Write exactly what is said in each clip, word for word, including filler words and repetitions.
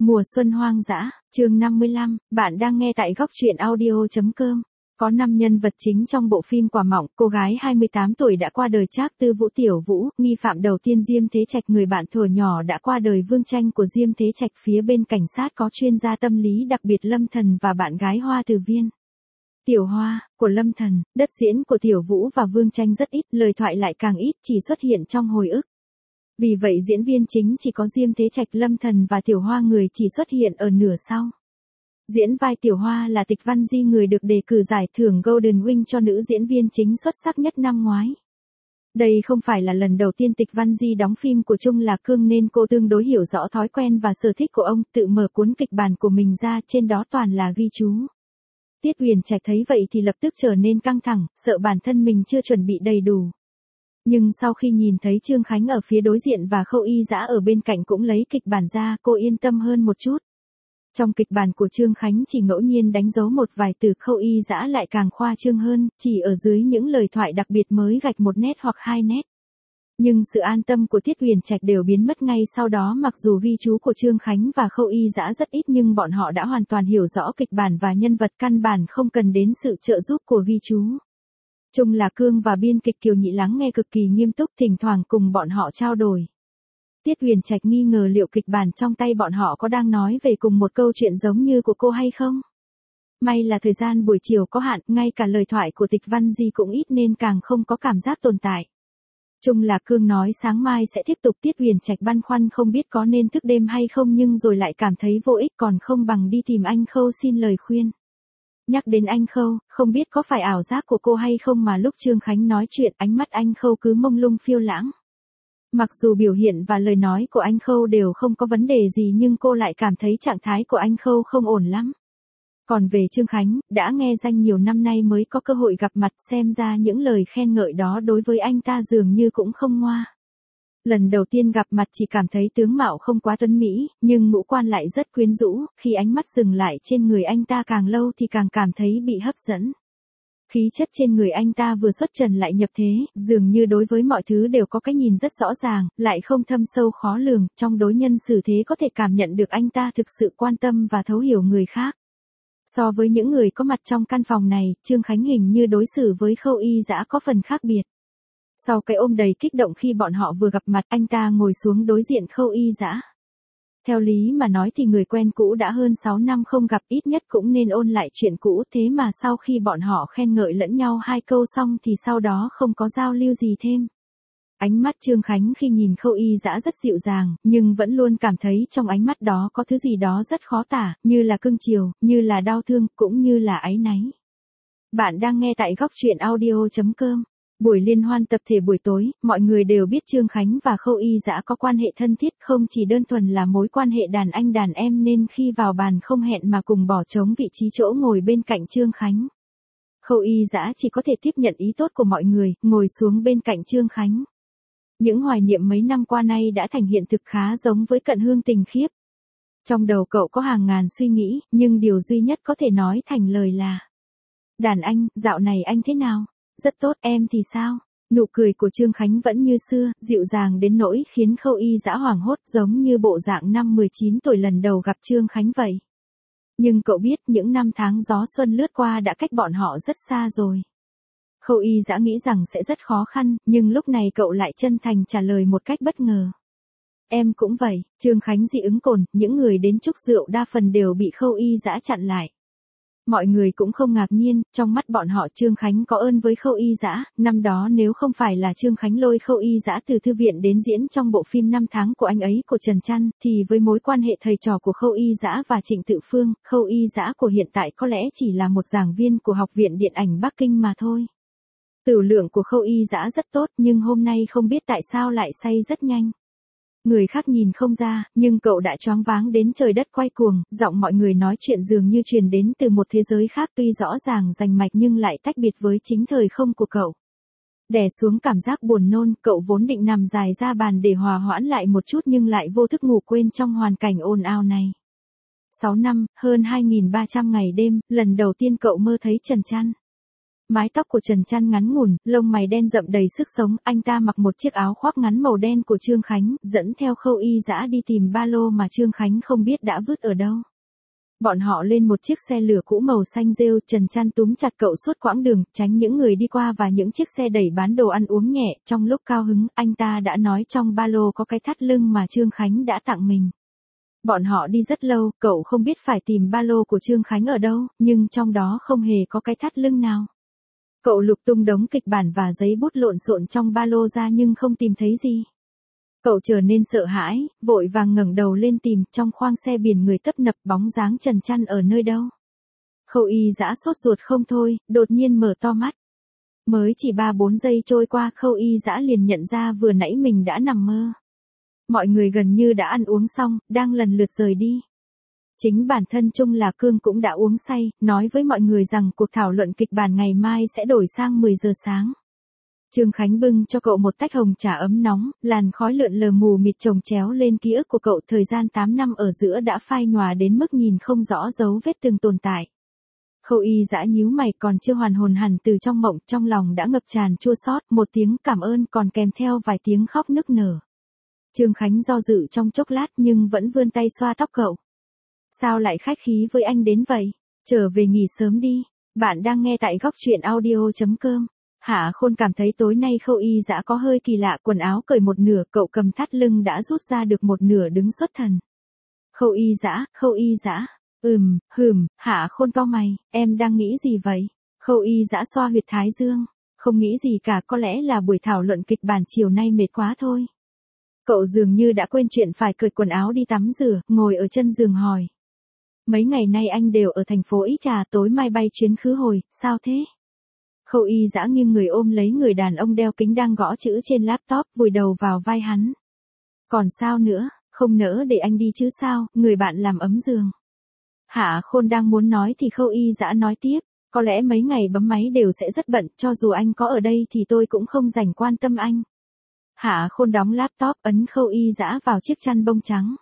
Mùa xuân hoang dã, chương năm mươi lăm, bạn đang nghe tại góc truyện audio chấm com. Có năm nhân vật chính trong bộ phim Quả Mọng, cô gái hai mươi tám tuổi đã qua đời Trác Tư Vũ Tiểu Vũ, nghi phạm đầu tiên Diêm Thế Trạch, người bạn thuở nhỏ đã qua đời Vương Tranh của Diêm Thế Trạch, phía bên cảnh sát có chuyên gia tâm lý đặc biệt Lâm Thần và bạn gái Hoa Từ Viên. Tiểu Hoa, của Lâm Thần, đất diễn của Tiểu Vũ và Vương Tranh rất ít, lời thoại lại càng ít, chỉ xuất hiện trong hồi ức. Vì vậy diễn viên chính chỉ có Diêm Thế Trạch, Lâm Thần và Tiểu Hoa, người chỉ xuất hiện ở nửa sau. Diễn vai Tiểu Hoa là Tịch Văn Di, người được đề cử giải thưởng Golden Wing cho nữ diễn viên chính xuất sắc nhất năm ngoái. Đây không phải là lần đầu tiên Tịch Văn Di đóng phim của Trung Lạc Cương nên cô tương đối hiểu rõ thói quen và sở thích của ông, tự mở cuốn kịch bản của mình ra, trên đó toàn là ghi chú. Tiết Huyền Trạch thấy vậy thì lập tức trở nên căng thẳng, sợ bản thân mình chưa chuẩn bị đầy đủ. Nhưng sau khi nhìn thấy Trương Khánh ở phía đối diện và Khâu Y Dã ở bên cạnh cũng lấy kịch bản ra, cô yên tâm hơn một chút. Trong kịch bản của Trương Khánh chỉ ngẫu nhiên đánh dấu một vài từ, Khâu Y Dã lại càng khoa trương hơn, chỉ ở dưới những lời thoại đặc biệt mới gạch một nét hoặc hai nét. Nhưng sự an tâm của Tiết Huyền Trạch đều biến mất ngay sau đó, mặc dù ghi chú của Trương Khánh và Khâu Y Dã rất ít nhưng bọn họ đã hoàn toàn hiểu rõ kịch bản và nhân vật, căn bản không cần đến sự trợ giúp của ghi chú. Trung Lạc Cương và biên kịch Kiều Nhị lắng nghe cực kỳ nghiêm túc, thỉnh thoảng cùng bọn họ trao đổi. Tiết Huyền Trạch nghi ngờ liệu kịch bản trong tay bọn họ có đang nói về cùng một câu chuyện giống như của cô hay không. May là thời gian buổi chiều có hạn, ngay cả lời thoại của Tịch Văn Di cũng ít nên càng không có cảm giác tồn tại. Trung Lạc Cương nói sáng mai sẽ tiếp tục, Tiết Huyền Trạch băn khoăn không biết có nên thức đêm hay không nhưng rồi lại cảm thấy vô ích, còn không bằng đi tìm anh Khâu xin lời khuyên. Nhắc đến anh Khâu, không biết có phải ảo giác của cô hay không mà lúc Trương Khánh nói chuyện, ánh mắt anh Khâu cứ mông lung phiêu lãng. Mặc dù biểu hiện và lời nói của anh Khâu đều không có vấn đề gì nhưng cô lại cảm thấy trạng thái của anh Khâu không ổn lắm. Còn về Trương Khánh, đã nghe danh nhiều năm nay mới có cơ hội gặp mặt, xem ra những lời khen ngợi đó đối với anh ta dường như cũng không ngoa. Lần đầu tiên gặp mặt chỉ cảm thấy tướng mạo không quá tuấn mỹ, nhưng ngũ quan lại rất quyến rũ, khi ánh mắt dừng lại trên người anh ta càng lâu thì càng cảm thấy bị hấp dẫn. Khí chất trên người anh ta vừa xuất trần lại nhập thế, dường như đối với mọi thứ đều có cái nhìn rất rõ ràng, lại không thâm sâu khó lường, trong đối nhân xử thế có thể cảm nhận được anh ta thực sự quan tâm và thấu hiểu người khác. So với những người có mặt trong căn phòng này, Trương Khánh hình như đối xử với Khâu Y Dã có phần khác biệt. Sau cái ôm đầy kích động khi bọn họ vừa gặp mặt, anh ta ngồi xuống đối diện Khâu Y Dã. Theo lý mà nói thì người quen cũ đã hơn sáu năm không gặp, ít nhất cũng nên ôn lại chuyện cũ, thế mà sau khi bọn họ khen ngợi lẫn nhau hai câu xong thì sau đó không có giao lưu gì thêm. Ánh mắt Trương Khánh khi nhìn Khâu Y Dã rất dịu dàng, nhưng vẫn luôn cảm thấy trong ánh mắt đó có thứ gì đó rất khó tả, như là cưng chiều, như là đau thương, cũng như là áy náy. Bạn đang nghe tại góc truyện audio chấm com. Buổi liên hoan tập thể buổi tối, mọi người đều biết Trương Khánh và Khâu Y Dã có quan hệ thân thiết, không chỉ đơn thuần là mối quan hệ đàn anh đàn em nên khi vào bàn không hẹn mà cùng bỏ trống vị trí chỗ ngồi bên cạnh Trương Khánh. Khâu Y Dã chỉ có thể tiếp nhận ý tốt của mọi người, ngồi xuống bên cạnh Trương Khánh. Những hoài niệm mấy năm qua nay đã thành hiện thực, khá giống với Cận Hương Tình Khiếp. Trong đầu cậu có hàng ngàn suy nghĩ, nhưng điều duy nhất có thể nói thành lời là: đàn anh, dạo này anh thế nào? Rất tốt, em thì sao? Nụ cười của Trương Khánh vẫn như xưa, dịu dàng đến nỗi khiến Khâu Y Dã hoảng hốt, giống như bộ dạng năm mười chín tuổi lần đầu gặp Trương Khánh vậy. Nhưng cậu biết những năm tháng gió xuân lướt qua đã cách bọn họ rất xa rồi. Khâu Y Dã nghĩ rằng sẽ rất khó khăn, nhưng lúc này cậu lại chân thành trả lời một cách bất ngờ. Em cũng vậy. Trương Khánh dị ứng cồn, những người đến chúc rượu đa phần đều bị Khâu Y Dã chặn lại. Mọi người cũng không ngạc nhiên, trong mắt bọn họ Trương Khánh có ơn với Khâu Y Dã, năm đó nếu không phải là Trương Khánh lôi Khâu Y Dã từ thư viện đến diễn trong bộ phim Năm tháng của anh ấy của Trần Trăn, thì với mối quan hệ thầy trò của Khâu Y Dã và Trịnh Tự Phương, Khâu Y Dã của hiện tại có lẽ chỉ là một giảng viên của Học viện Điện ảnh Bắc Kinh mà thôi. Tửu lượng của Khâu Y Dã rất tốt nhưng hôm nay không biết tại sao lại say rất nhanh. Người khác nhìn không ra, nhưng cậu đã choáng váng đến trời đất quay cuồng, giọng mọi người nói chuyện dường như truyền đến từ một thế giới khác, tuy rõ ràng rành mạch nhưng lại tách biệt với chính thời không của cậu. Đè xuống cảm giác buồn nôn, cậu vốn định nằm dài ra bàn để hòa hoãn lại một chút nhưng lại vô thức ngủ quên trong hoàn cảnh ồn ào này. sáu năm, hơn hai nghìn ba trăm ngày đêm, lần đầu tiên cậu mơ thấy Trần Trăn. Mái tóc của Trần Trăn ngắn ngủn, lông mày đen rậm đầy sức sống, anh ta mặc một chiếc áo khoác ngắn màu đen của Trương Khánh, dẫn theo Khâu Y Dã đi tìm ba lô mà Trương Khánh không biết đã vứt ở đâu. Bọn họ lên một chiếc xe lửa cũ màu xanh rêu, Trần Trăn túm chặt cậu suốt quãng đường, tránh những người đi qua và những chiếc xe đẩy bán đồ ăn uống nhẹ. Trong lúc cao hứng, anh ta đã nói trong ba lô có cái thắt lưng mà Trương Khánh đã tặng mình. Bọn họ đi rất lâu, cậu không biết phải tìm ba lô của Trương Khánh ở đâu, nhưng trong đó không hề có cái thắt lưng nào. Cậu lục tung đống kịch bản và giấy bút lộn xộn trong ba lô ra nhưng không tìm thấy gì. Cậu trở nên sợ hãi, vội vàng ngẩng đầu lên tìm, trong khoang xe biển người tấp nập, bóng dáng Trần Trăn ở nơi đâu. Khâu Y Dã sốt ruột không thôi, đột nhiên mở to mắt. Mới chỉ ba bốn giây trôi qua, Khâu Y Dã liền nhận ra vừa nãy mình đã nằm mơ. Mọi người gần như đã ăn uống xong, đang lần lượt rời đi. Chính bản thân Trung Là Cương cũng đã uống say, nói với mọi người rằng cuộc thảo luận kịch bản ngày mai sẽ đổi sang mười giờ sáng. Trương Khánh bưng cho cậu một tách hồng trà ấm nóng, làn khói lượn lờ mù mịt chồng chéo lên ký ức của cậu, thời gian tám năm ở giữa đã phai nhòa đến mức nhìn không rõ dấu vết từng tồn tại. Khâu Y Dã nhíu mày, còn chưa hoàn hồn hẳn từ trong mộng, trong lòng đã ngập tràn chua xót, một tiếng cảm ơn còn kèm theo vài tiếng khóc nức nở. Trương Khánh do dự trong chốc lát nhưng vẫn vươn tay xoa tóc cậu. Sao lại khách khí với anh đến vậy? Trở về nghỉ sớm đi. Bạn đang nghe tại góc truyện audio chấm com. Hạ Khôn cảm thấy tối nay Khâu Y Dã có hơi kỳ lạ, quần áo cởi một nửa, cậu cầm thắt lưng đã rút ra được một nửa đứng xuất thần. Khâu Y Dã, Khâu Y Dã, ừm, hừm, Hạ Khôn cau mày, em đang nghĩ gì vậy? Khâu Y Dã xoa huyệt thái dương, không nghĩ gì cả, có lẽ là buổi thảo luận kịch bản chiều nay mệt quá thôi. Cậu dường như đã quên chuyện phải cởi quần áo đi tắm rửa, ngồi ở chân giường hỏi. Mấy ngày nay anh đều ở thành phố X à, tối mai bay chuyến khứ hồi, sao thế? Khâu Y Dã nghiêng người ôm lấy người đàn ông đeo kính đang gõ chữ trên laptop, vùi đầu vào vai hắn. Còn sao nữa, không nỡ để anh đi chứ sao, người bạn làm ấm giường. Hạ Khôn đang muốn nói thì Khâu Y Dã nói tiếp, có lẽ mấy ngày bấm máy đều sẽ rất bận, cho dù anh có ở đây thì tôi cũng không dành quan tâm anh. Hạ Khôn đóng laptop, ấn Khâu Y Dã vào chiếc chăn bông trắng.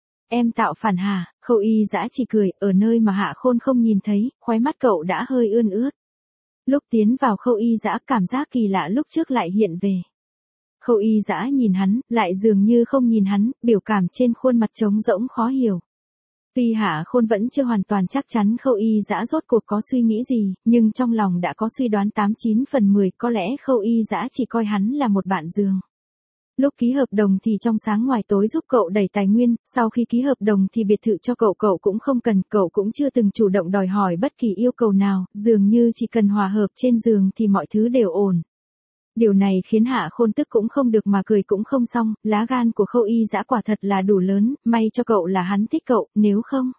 Em tạo phản hả? Khâu Y Dã chỉ cười, ở nơi mà Hạ Khôn không nhìn thấy, khóe mắt cậu đã hơi ươn ướt. Lúc tiến vào Khâu Y Dã, cảm giác kỳ lạ lúc trước lại hiện về. Khâu Y Dã nhìn hắn, lại dường như không nhìn hắn, biểu cảm trên khuôn mặt trống rỗng khó hiểu. Tuy Hạ Khôn vẫn chưa hoàn toàn chắc chắn Khâu Y Dã rốt cuộc có suy nghĩ gì, nhưng trong lòng đã có suy đoán tám chín phần mười, có lẽ Khâu Y Dã chỉ coi hắn là một bạn giường. Lúc ký hợp đồng thì trong sáng ngoài tối giúp cậu đẩy tài nguyên, sau khi ký hợp đồng thì biệt thự cho cậu cậu cũng không cần, cậu cũng chưa từng chủ động đòi hỏi bất kỳ yêu cầu nào, dường như chỉ cần hòa hợp trên giường thì mọi thứ đều ổn. Điều này khiến Hạ Khôn tức cũng không được mà cười cũng không xong, lá gan của Khâu Y Dã quả thật là đủ lớn, may cho cậu là hắn thích cậu, nếu không.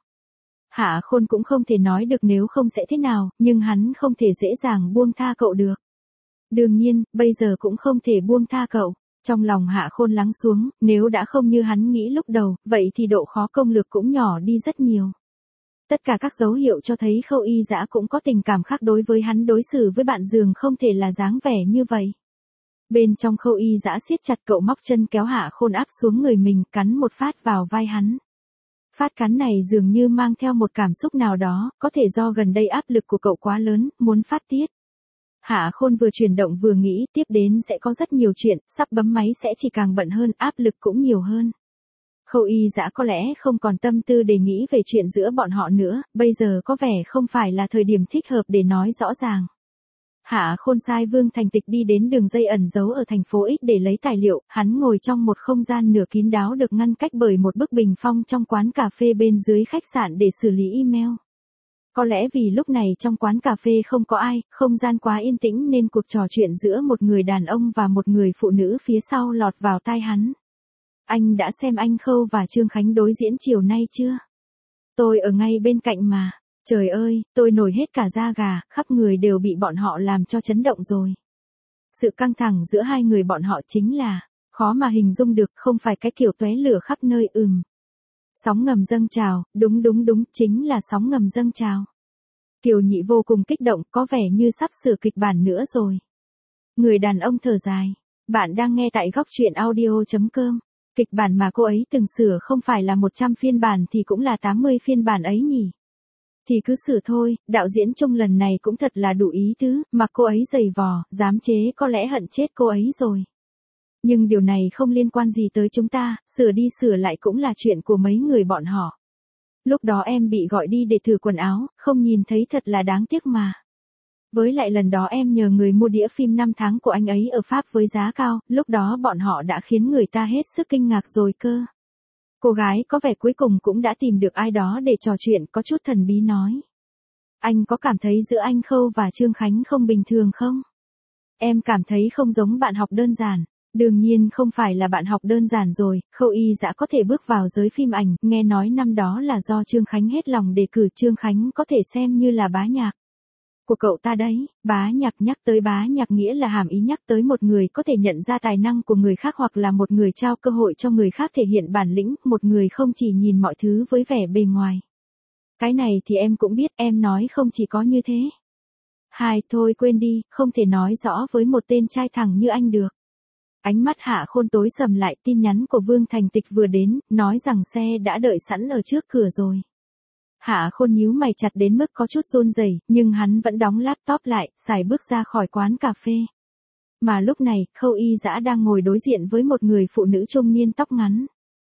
Hạ Khôn cũng không thể nói được nếu không sẽ thế nào, nhưng hắn không thể dễ dàng buông tha cậu được. Đương nhiên, bây giờ cũng không thể buông tha cậu. Trong lòng Hạ Khôn lắng xuống, nếu đã không như hắn nghĩ lúc đầu, vậy thì độ khó công lược cũng nhỏ đi rất nhiều. Tất cả các dấu hiệu cho thấy Khâu Y Dã cũng có tình cảm khác đối với hắn, đối xử với bạn giường không thể là dáng vẻ như vậy. Bên trong Khâu Y Dã siết chặt, cậu móc chân kéo Hạ Khôn áp xuống người mình, cắn một phát vào vai hắn. Phát cắn này dường như mang theo một cảm xúc nào đó, có thể do gần đây áp lực của cậu quá lớn, muốn phát tiết. Hạ Khôn vừa chuyển động vừa nghĩ, tiếp đến sẽ có rất nhiều chuyện, sắp bấm máy sẽ chỉ càng bận hơn, áp lực cũng nhiều hơn. Khâu Y Dã có lẽ không còn tâm tư để nghĩ về chuyện giữa bọn họ nữa, bây giờ có vẻ không phải là thời điểm thích hợp để nói rõ ràng. Hạ Khôn sai Vương Thành Tịch đi đến đường dây ẩn giấu ở thành phố X để lấy tài liệu, hắn ngồi trong một không gian nửa kín đáo được ngăn cách bởi một bức bình phong trong quán cà phê bên dưới khách sạn để xử lý email. Có lẽ vì lúc này trong quán cà phê không có ai, không gian quá yên tĩnh nên cuộc trò chuyện giữa một người đàn ông và một người phụ nữ phía sau lọt vào tai hắn. Anh đã xem anh Khâu và Trương Khánh đối diễn chiều nay chưa? Tôi ở ngay bên cạnh mà. Trời ơi, tôi nổi hết cả da gà, khắp người đều bị bọn họ làm cho chấn động rồi. Sự căng thẳng giữa hai người bọn họ chính là, khó mà hình dung được, không phải cái kiểu tóe lửa khắp nơi ừm. Sóng ngầm dâng trào, đúng đúng đúng, chính là sóng ngầm dâng trào. Kiều Nhị vô cùng kích động, có vẻ như sắp sửa kịch bản nữa rồi. Người đàn ông thở dài. Bạn đang nghe tại góc truyện audio chấm com. Kịch bản mà cô ấy từng sửa không phải là một trăm phiên bản thì cũng là tám mươi phiên bản ấy nhỉ. Thì cứ xử thôi, đạo diễn Trung lần này cũng thật là đủ ý tứ, mà cô ấy giày vò, dám chế có lẽ hận chết cô ấy rồi. Nhưng điều này không liên quan gì tới chúng ta, sửa đi sửa lại cũng là chuyện của mấy người bọn họ. Lúc đó em bị gọi đi để thử quần áo, không nhìn thấy thật là đáng tiếc mà. Với lại lần đó em nhờ người mua đĩa phim năm tháng của anh ấy ở Pháp với giá cao, lúc đó bọn họ đã khiến người ta hết sức kinh ngạc rồi cơ. Cô gái có vẻ cuối cùng cũng đã tìm được ai đó để trò chuyện, có chút thần bí nói. Anh có cảm thấy giữa anh Khâu và Trương Khánh không bình thường không? Em cảm thấy không giống bạn học đơn giản. Đương nhiên không phải là bạn học đơn giản rồi, Khâu Y Dã có thể bước vào giới phim ảnh, nghe nói năm đó là do Trương Khánh hết lòng đề cử. Trương Khánh có thể xem như là bá nhạc của cậu ta đấy. Bá nhạc, nhắc tới bá nhạc nghĩa là hàm ý nhắc tới một người có thể nhận ra tài năng của người khác, hoặc là một người trao cơ hội cho người khác thể hiện bản lĩnh, một người không chỉ nhìn mọi thứ với vẻ bề ngoài. Cái này thì em cũng biết, em nói không chỉ có như thế. Hai, thôi quên đi, không thể nói rõ với một tên trai thẳng như anh được. Ánh mắt Hạ Khôn tối sầm lại, tin nhắn của Vương Thành Tịch vừa đến, nói rằng xe đã đợi sẵn ở trước cửa rồi. Hạ Khôn nhíu mày chặt đến mức có chút run rẩy, nhưng hắn vẫn đóng laptop lại, xài bước ra khỏi quán cà phê. Mà lúc này, Khâu Y Dã đang ngồi đối diện với một người phụ nữ trung niên tóc ngắn.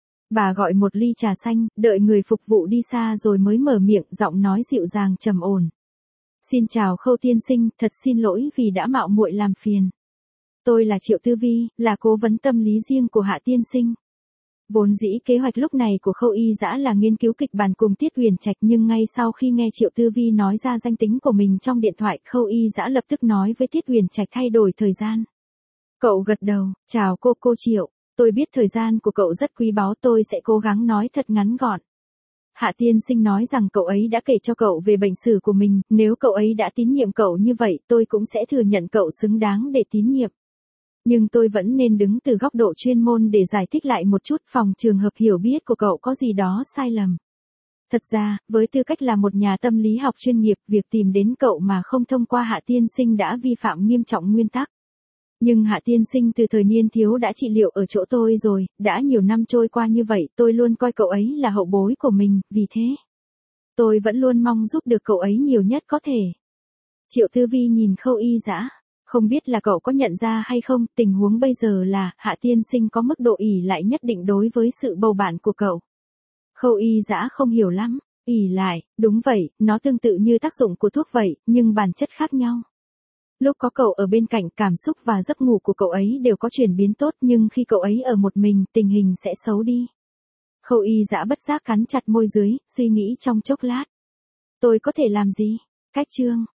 Bà gọi một ly trà xanh, đợi người phục vụ đi xa rồi mới mở miệng, giọng nói dịu dàng trầm ổn. Xin chào Khâu tiên sinh, thật xin lỗi vì đã mạo muội làm phiền. Tôi là Triệu Tư Vi, là cố vấn tâm lý riêng của Hạ tiên sinh. Vốn dĩ kế hoạch lúc này của Khâu Y Dã là nghiên cứu kịch bản cùng Tiết Huyền Trạch, nhưng ngay sau khi nghe Triệu Tư Vi nói ra danh tính của mình trong điện thoại, Khâu Y Dã lập tức nói với Tiết Huyền Trạch thay đổi thời gian. Cậu gật đầu, chào cô cô Triệu, tôi biết thời gian của cậu rất quý báu, tôi sẽ cố gắng nói thật ngắn gọn. Hạ tiên sinh nói rằng cậu ấy đã kể cho cậu về bệnh sử của mình, nếu cậu ấy đã tín nhiệm cậu như vậy, tôi cũng sẽ thừa nhận cậu xứng đáng để tín nhiệm. Nhưng tôi vẫn nên đứng từ góc độ chuyên môn để giải thích lại một chút, phòng trường hợp hiểu biết của cậu có gì đó sai lầm. Thật ra, với tư cách là một nhà tâm lý học chuyên nghiệp, việc tìm đến cậu mà không thông qua Hạ tiên sinh đã vi phạm nghiêm trọng nguyên tắc. Nhưng Hạ tiên sinh từ thời niên thiếu đã trị liệu ở chỗ tôi rồi, đã nhiều năm trôi qua như vậy, tôi luôn coi cậu ấy là hậu bối của mình, vì thế tôi vẫn luôn mong giúp được cậu ấy nhiều nhất có thể. Triệu Tư Vi nhìn Khâu Y Dã. Không biết là cậu có nhận ra hay không, tình huống bây giờ là, Hạ tiên sinh có mức độ ỷ lại nhất định đối với sự bầu bạn của cậu. Khâu Y Dã không hiểu lắm, ỷ lại, đúng vậy, nó tương tự như tác dụng của thuốc vậy, nhưng bản chất khác nhau. Lúc có cậu ở bên cạnh, cảm xúc và giấc ngủ của cậu ấy đều có chuyển biến tốt, nhưng khi cậu ấy ở một mình, tình hình sẽ xấu đi. Khâu Y Dã bất giác cắn chặt môi dưới, suy nghĩ trong chốc lát. Tôi có thể làm gì? Cách chương